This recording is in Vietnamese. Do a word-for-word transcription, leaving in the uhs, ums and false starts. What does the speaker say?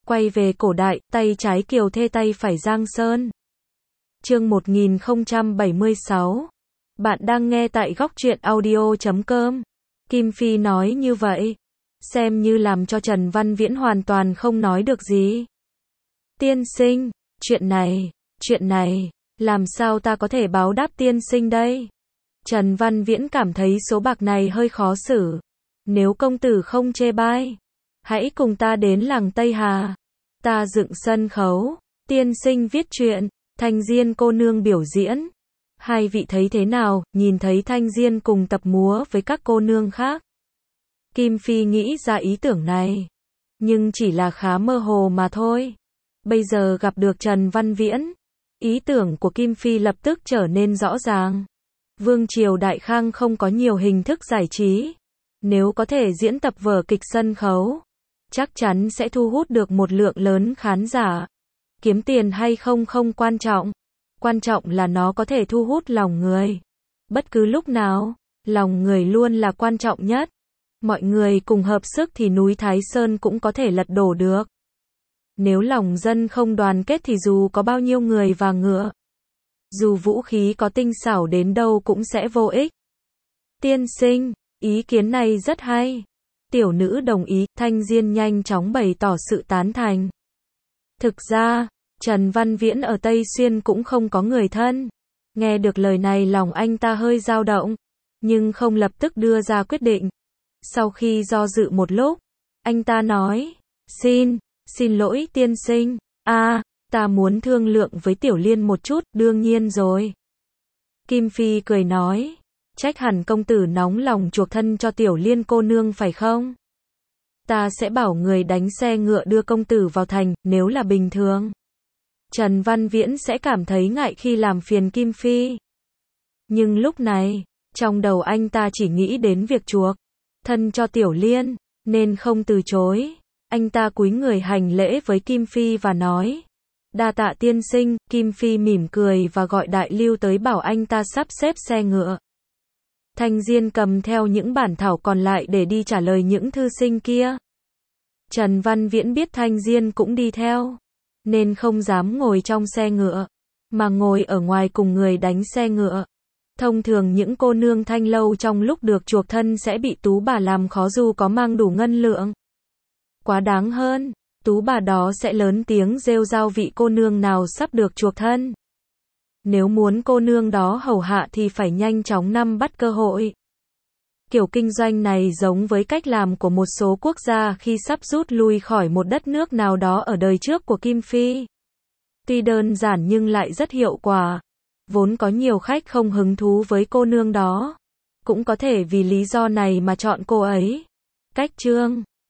Quay về cổ đại, tay trái Kiều Thê tay phải Giang Sơn. Chương một nghìn không trăm bảy mươi sáu. Bạn đang nghe tại góc truyện audio chấm com. Kim Phi nói như vậy, xem như làm cho Trần Văn Viễn hoàn toàn không nói được gì. Tiên sinh, chuyện này, chuyện này, làm sao ta có thể báo đáp tiên sinh đây? Trần Văn Viễn cảm thấy số bạc này hơi khó xử. Nếu công tử không chê bai, hãy cùng ta đến làng Tây Hà. Ta dựng sân khấu, tiên sinh viết truyện, Thanh Diên cô nương biểu diễn. Hai vị thấy thế nào? Nhìn thấy Thanh Diên cùng tập múa với các cô nương khác. Kim Phi nghĩ ra ý tưởng này, nhưng chỉ là khá mơ hồ mà thôi. Bây giờ gặp được Trần Văn Viễn, ý tưởng của Kim Phi lập tức trở nên rõ ràng. Vương triều Đại Khang không có nhiều hình thức giải trí. Nếu có thể diễn tập vở kịch sân khấu, chắc chắn sẽ thu hút được một lượng lớn khán giả. Kiếm tiền hay không không quan trọng. Quan trọng là nó có thể thu hút lòng người. Bất cứ lúc nào, lòng người luôn là quan trọng nhất. Mọi người cùng hợp sức thì núi Thái Sơn cũng có thể lật đổ được. Nếu lòng dân không đoàn kết thì dù có bao nhiêu người và ngựa, dù vũ khí có tinh xảo đến đâu cũng sẽ vô ích. Tiên sinh, ý kiến này rất hay. Tiểu nữ đồng ý. Thanh Diên nhanh chóng bày tỏ sự tán thành. Thực ra, Trần Văn Viễn ở Tây Xuyên cũng không có người thân. Nghe được lời này lòng anh ta hơi dao động, nhưng không lập tức đưa ra quyết định. Sau khi do dự một lúc, anh ta nói, xin, xin lỗi tiên sinh, a à, ta muốn thương lượng với Tiểu Liên một chút, đương nhiên rồi. Kim Phi cười nói, trách hẳn công tử nóng lòng chuộc thân cho Tiểu Liên cô nương phải không? Ta sẽ bảo người đánh xe ngựa đưa công tử vào thành, nếu là bình thường. Trần Văn Viễn sẽ cảm thấy ngại khi làm phiền Kim Phi. Nhưng lúc này, trong đầu anh ta chỉ nghĩ đến việc chuộc thân cho Tiểu Liên, nên không từ chối. Anh ta cúi người hành lễ với Kim Phi và nói, đa tạ tiên sinh. Kim Phi mỉm cười và gọi Đại Lưu tới bảo anh ta sắp xếp xe ngựa. Thanh Diên cầm theo những bản thảo còn lại để đi trả lời những thư sinh kia. Trần Văn Viễn biết Thanh Diên cũng đi theo, nên không dám ngồi trong xe ngựa, mà ngồi ở ngoài cùng người đánh xe ngựa. Thông thường những cô nương thanh lâu trong lúc được chuộc thân sẽ bị tú bà làm khó dù có mang đủ ngân lượng. Quá đáng hơn, tú bà đó sẽ lớn tiếng rêu rao vị cô nương nào sắp được chuộc thân. Nếu muốn cô nương đó hầu hạ thì phải nhanh chóng nắm bắt cơ hội. Kiểu kinh doanh này giống với cách làm của một số quốc gia khi sắp rút lui khỏi một đất nước nào đó ở đời trước của Kim Phi. Tuy đơn giản nhưng lại rất hiệu quả. Vốn có nhiều khách không hứng thú với cô nương đó, cũng có thể vì lý do này mà chọn cô ấy. Cách chương